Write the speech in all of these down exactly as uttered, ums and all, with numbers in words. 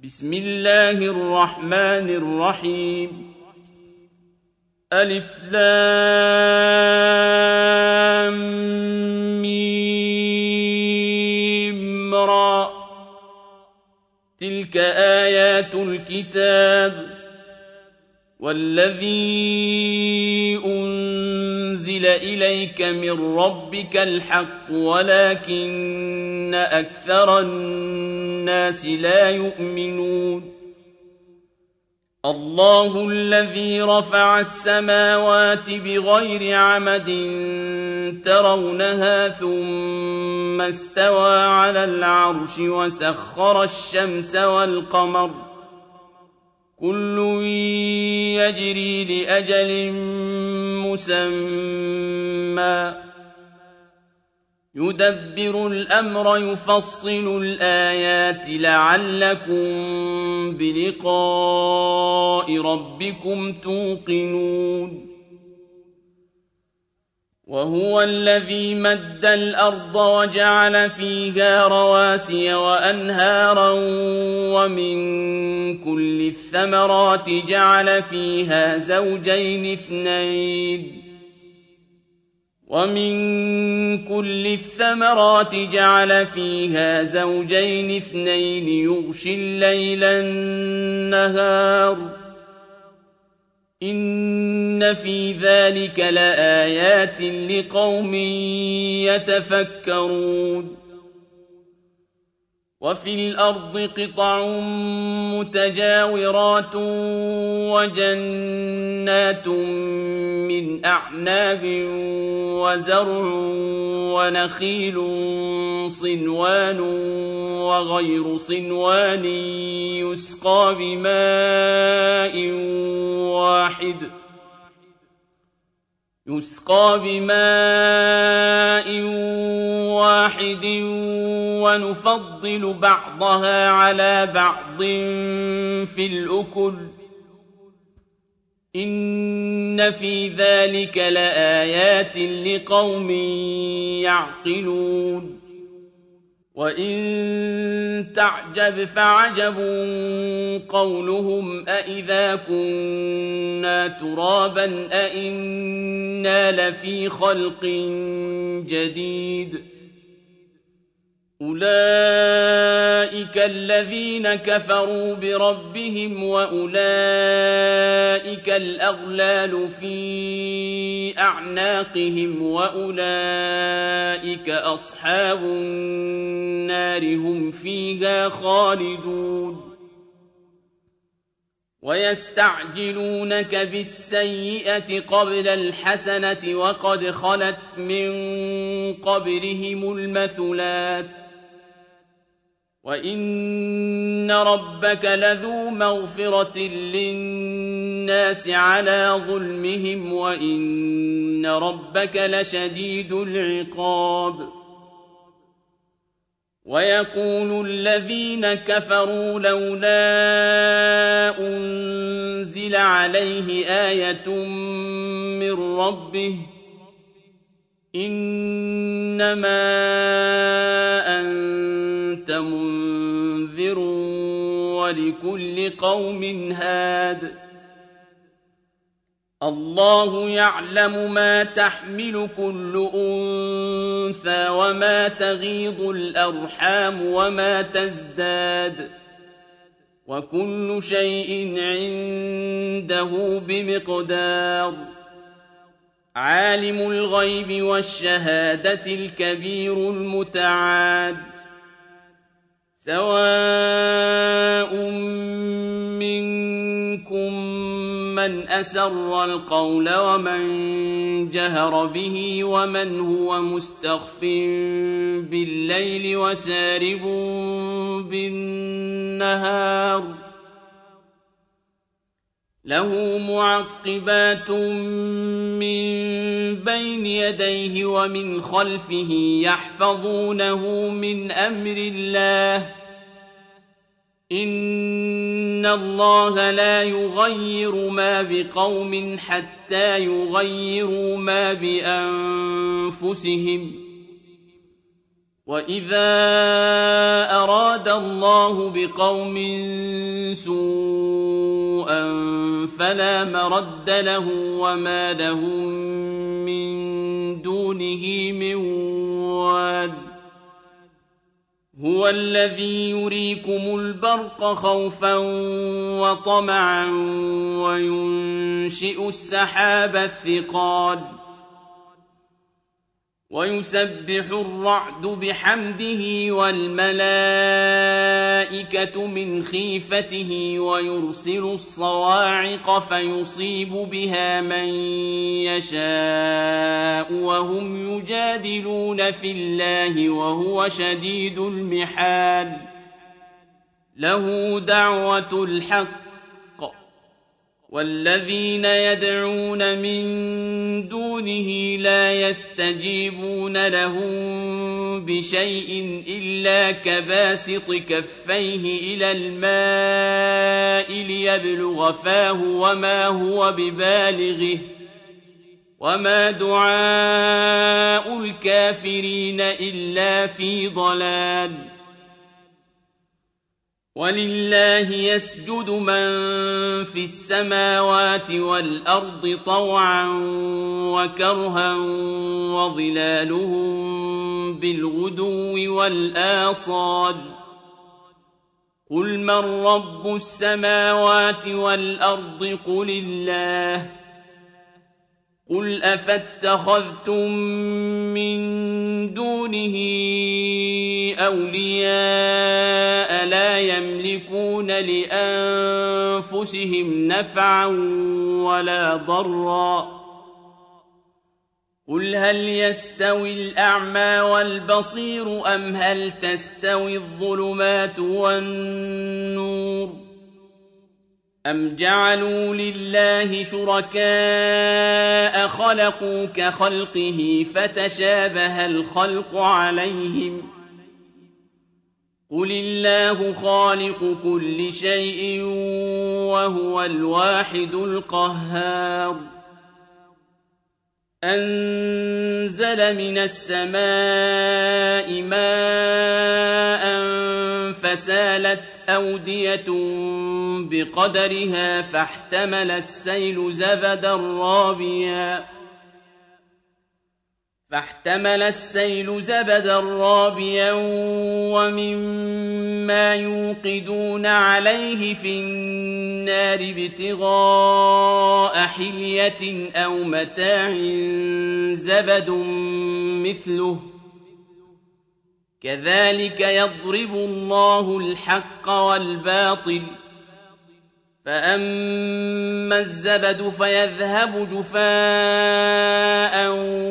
بسم الله الرحمن الرحيم ألف لام ميم را تلك آيات الكتاب والذي أنزل إليك من ربك الحق ولكن أكثر الناس لا يؤمنون الله الذي رفع السماوات بغير عمد ترونها ثم استوى على العرش وسخر الشمس والقمر كل يجري لأجل مسمى يدبر الأمر يفصل الآيات لعلكم بلقاء ربكم توقنون وهو الذي مد الأرض وجعل فيها رواسي وأنهارا ومن كل الثمرات جعل فيها زوجين اثنين ومن كل الثمرات جعل فيها زوجين اثنين يغشي الليل النهار إن في ذلك لآيات لقوم يتفكرون وفي الأرض قطع متجاورات وجنات من أعناب وزرع ونخيل صنوان وغير صنوان يسقى بماء واحد يسقى بماء واحد ونفضل بعضها على بعض في الأكل إن في ذلك لآيات لقوم يعقلون وإن تعجب فعجب قولهم أإذا كنا ترابا أإنا لفي خلق جديد أولئك الذين كفروا بربهم وأولئك الأغلال في أعناقهم وأولئك أصحاب النار هم فيها خالدون ويستعجلونك بالسيئة قبل الحسنة وقد خلت من قبلهم المثلات وإن ربك لذو مغفرة للناس على ظلمهم وإن ربك لشديد العقاب ويقول الذين كفروا لولا أنزل عليه آية من ربه إنما أنت منذر ولكل قوم هاد الله يعلم ما تحمل كل أنثى وما تغيض الأرحام وما تزداد وكل شيء عنده بمقدار عالم الغيب والشهادة الكبير المتعال سواء منكم من أسر القول ومن جهر به ومن هو مستخف بالليل وسارب بالنهار له معقبات من بين يديه ومن خلفه يحفظونه من أمر الله إن الله لا يغير ما بقوم حتى يغيروا ما بأنفسهم وَإِذَا أَرَادَ اللَّهُ بِقَوْمٍ سُوءًا فَلَا مَرَدَّ لَهُ وَمَا لَهُم مِّن دُونِهِ مِن وَالٍ هُوَ الَّذِي يُرِيكُمُ الْبَرْقَ خَوْفًا وَطَمَعًا وَيُنشِئُ السَّحَابَ الثِّقَالَ وَيُسَبِّحُ الرَّعْدُ بِحَمْدِهِ وَالْمَلَائِكَةُ مِنْ خِيفَتِهِ وَيُرْسِلُ الصَّوَاعِقَ فَيُصِيبُ بِهَا مَن يَشَاءُ وَهُمْ يُجَادِلُونَ فِي اللَّهِ وَهُوَ شَدِيدُ الْمِحَالِ لَهُ دَعْوَةُ الْحَقِّ وَالَّذِينَ يَدْعُونَ مِن دُونِهِ لَا يَسْتَجِيبُونَ لَهُم بِشَيْءٍ إِلَّا كَبَاسِطِ كَفَّيْهِ إِلَى الْمَاءِ لِيَبْلُغَ فَاهُ وَمَا هُوَ بِبَالِغِهِ وَمَا دُعَاءُ الْكَافِرِينَ إِلَّا فِي ضَلَالٍ وَلِلَّهِ يَسْجُدُ مَن فِي السَّمَاوَاتِ وَالْأَرْضِ طَوْعًا وَكَرْهًا وَظِلَالُهُم بِالْغُدُوِّ وَالْآصَالِ قُلْ مَن رَّبُّ السَّمَاوَاتِ وَالْأَرْضِ قُلِ اللَّهُ قُلْ أَفَاتَّخَذْتُم مِّن دُونِهِ أَوْلِيَاءَ لَا يَمْلِكُونَ لِأَنفُسِهِمْ نَفْعًا وَلَا ضَرًّا قُلْ هَلْ يَسْتَوِي الْأَعْمَىٰ وَالْبَصِيرُ أَمْ هَلْ تَسْتَوِي الظُّلُمَاتُ وَالنُّورُ أَمْ جَعَلُوا لِلَّهِ شُرَكَاءَ خَلَقُوا كَخَلْقِهِ فَتَشَابَهَ الْخَلْقُ عَلَيْهِمْ ۚ قُلِ اللَّهُ خَالِقُ كُلِّ شَيْءٍ وَهُوَ الْوَاحِدُ الْقَهَّارُ أَنزَلَ مِنَ السَّمَاءِ مَاءً فَسَالَتْ أَوْدِيَةٌ بِقَدَرِهَا فَاحْتَمَلَ السَّيْلُ زَبَدًا رَّابِيًا فاحتمل السيل زبدا رابيا ومما يوقدون عليه في النار ابتغاء حلية أو متاع زبد مثله كذلك يضرب الله الحق والباطل فأما الزبد فيذهب جفاء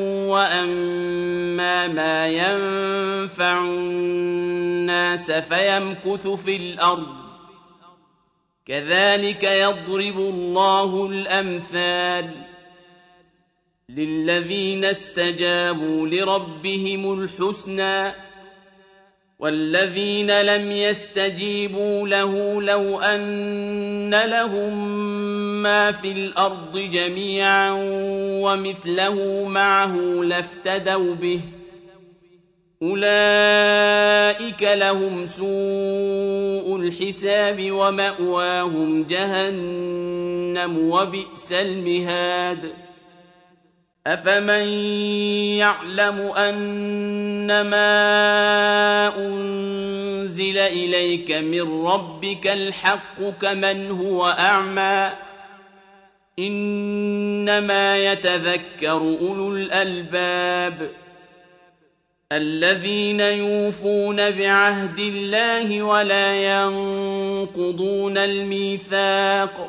وأما ما ينفع الناس فيمكث في الأرض كذلك يضرب الله الأمثال للذين استجابوا لربهم الحسنى والذين لم يستجيبوا له لو أن لهم ما في الأرض جميعا ومثله معه لافتدوا به أولئك لهم سوء الحساب ومأواهم جهنم وبئس المهاد أفمن يعلم أنما أنزل إليك من ربك الحق كمن هو أعمى إنما يتذكر أولو الألباب الذين يوفون بعهد الله ولا ينقضون الميثاق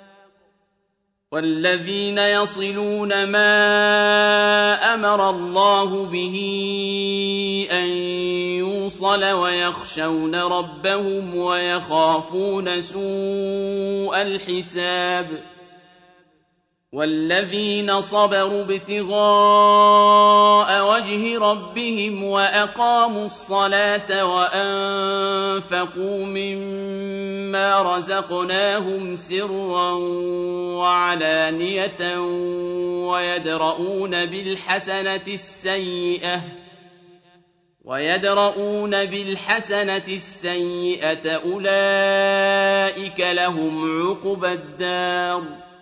والذين يصلون ما أمر الله به أن يوصل ويخشون ربهم ويخافون سوء الحساب والذين صبروا ابتغاء وجه ربهم وأقاموا الصلاة وأنفقوا مما رزقناهم سرا وعلانية ويدرؤون بالحسنة السيئة ويدرؤون بالحسنة السيئة أولئك لهم عقبى الدار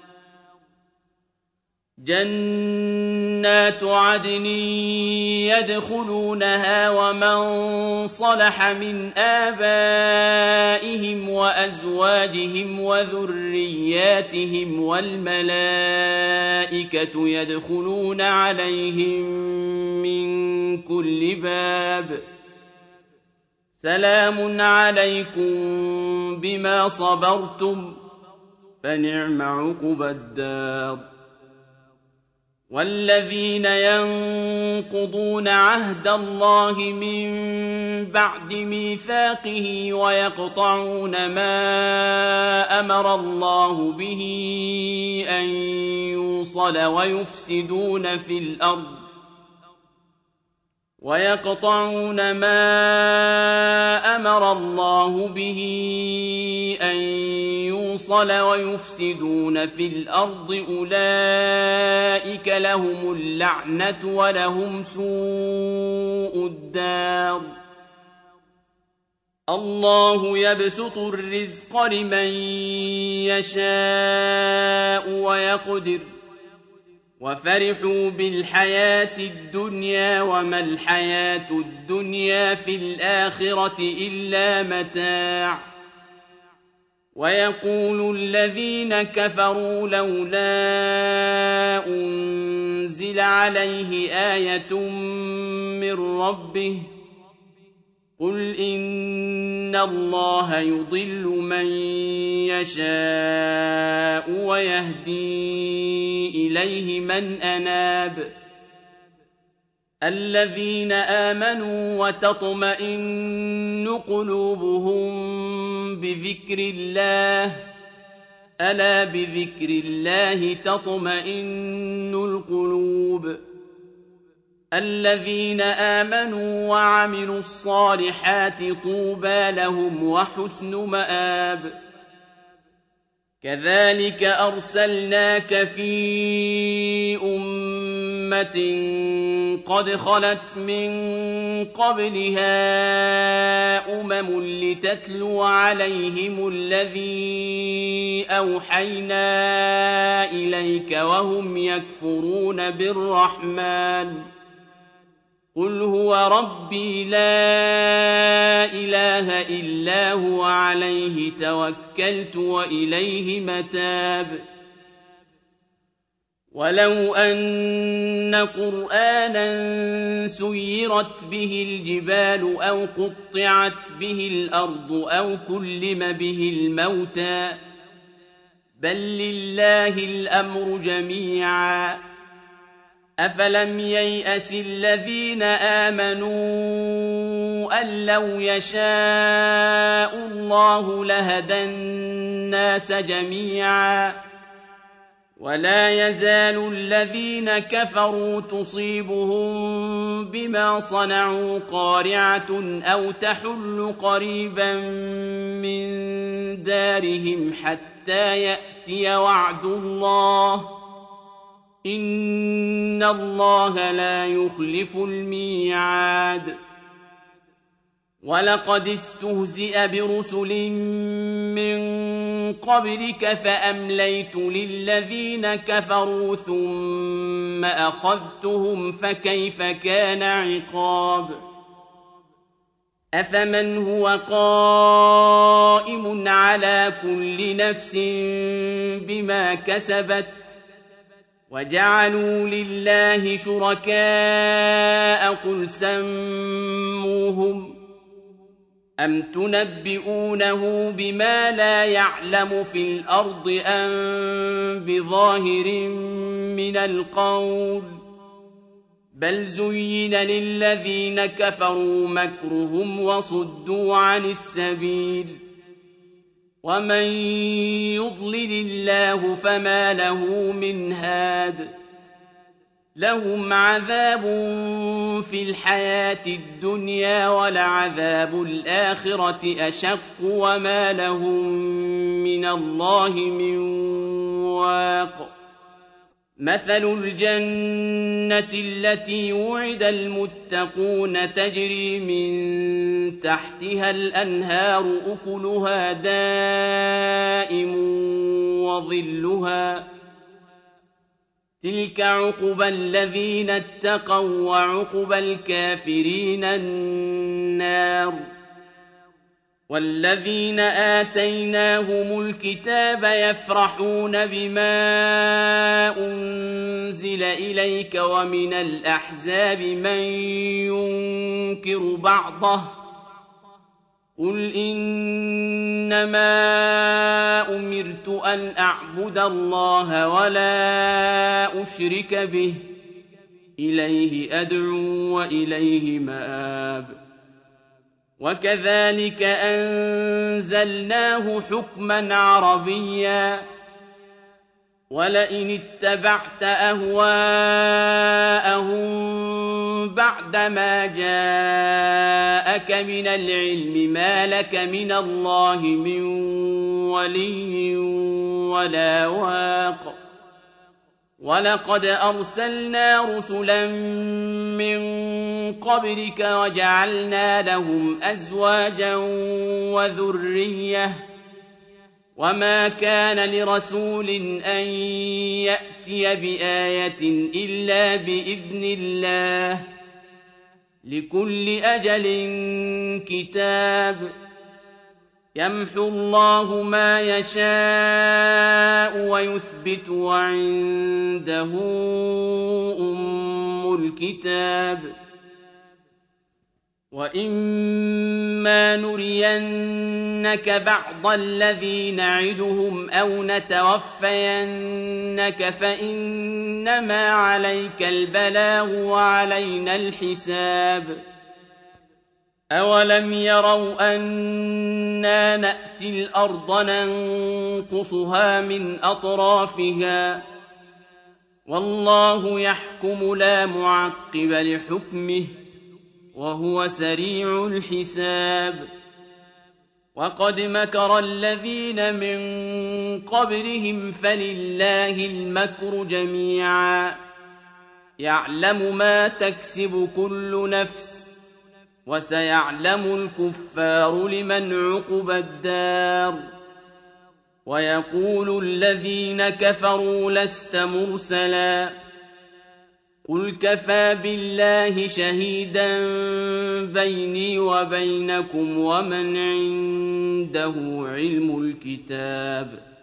جنات عدن يدخلونها ومن صلح من آبائهم وأزواجهم وذرياتهم والملائكة يدخلون عليهم من كل باب سلام عليكم بما صبرتم فنعم عقبى الدار والذين ينقضون عهد الله من بعد ميثاقه ويقطعون ما أمر الله به أن يوصل ويفسدون في الأرض ويقطعون ما أمر الله به أن يوصل ويفسدون في الأرض أولئك لهم اللعنة ولهم سوء الدار الله يبسط الرزق لمن يشاء ويقدر وفرحوا بالحياة الدنيا وما الحياة الدنيا في الآخرة إلا متاع ويقول الذين كفروا لولا أنزل عليه آية من ربه قل إن الله يضل من يشاء ويهدي إليه من أناب الذين آمنوا وتطمئن قلوبهم بذكر الله ألا بذكر الله تطمئن القلوب الذين آمنوا وعملوا الصالحات طوبى لهم وحسن مآب كذلك أرسلناك في أمة قد خلت من قبلها أمم لتتلو عليهم الذي أوحينا إليك وهم يكفرون بالرحمن قل هو ربي لا إله إلا هو عليه توكلت وإليه متاب ولو أن قرآنا سيرت به الجبال أو قطعت به الأرض أو كلم به الموتى بل لله الأمر جميعا أفلم ييأس الذين آمنوا أن لو يشاء الله لهدى الناس جميعا ولا يزال الذين كفروا تصيبهم بما صنعوا قارعة أو تحل قريبا من دارهم حتى يأتي وعد الله إن الله لا يخلف الميعاد ولقد استهزئ برسل من قبلك فأمليت للذين كفروا ثم أخذتهم فكيف كان عقاب أفمن هو قائم على كل نفس بما كسبت وجعلوا لله شركاء قل سموهم أم تنبئونه بما لا يعلم في الأرض أم بظاهر من القول بل زين للذين كفروا مكرهم وصدوا عن السبيل ومن يضلل الله فما له من هاد لهم عذاب في الحياة الدنيا ولعذاب الآخرة أشق وما لهم من الله من واق مثل الجنة التي وعد المتقون تجري من تحتها الأنهار أكلها دائم وظلها تلك عقبى الذين اتقوا وعقبى الكافرين النار والذين آتيناهم الكتاب يفرحون بما أنزل إليك ومن الأحزاب من ينكر بعضه قل إنما أمرت أن أعبد الله ولا أشرك به إليه أدعو وإليه مآب وكذلك أنزلناه حكما عربيا ولئن اتبعت أهواءهم بعدما جاءك من العلم ما لك من الله من ولي ولا واق ولقد أرسلنا رسلا من قبلك وجعلنا لهم أزواجا وذرية وما كان لرسول أن يأتي بآية إلا بإذن الله لكل أجل كتاب يمحو الله ما يشاء ويثبت وعنده أم الكتاب وإما نرينك بعض الذي نعدهم أو نتوفينك فإنما عليك البلاغ وعلينا الحساب أولم يروا أنا نأتي الأرض ننقصها من أطرافها والله يحكم لا معقب لحكمه وهو سريع الحساب وقد مكر الذين من قبلهم فلله المكر جميعا يعلم ما تكسب كل نفس وسيعلم الكفار لمن عقبى الدار ويقول الذين كفروا لست مرسلا قل كفى بالله شهيدا بيني وبينكم ومن عنده علم الكتاب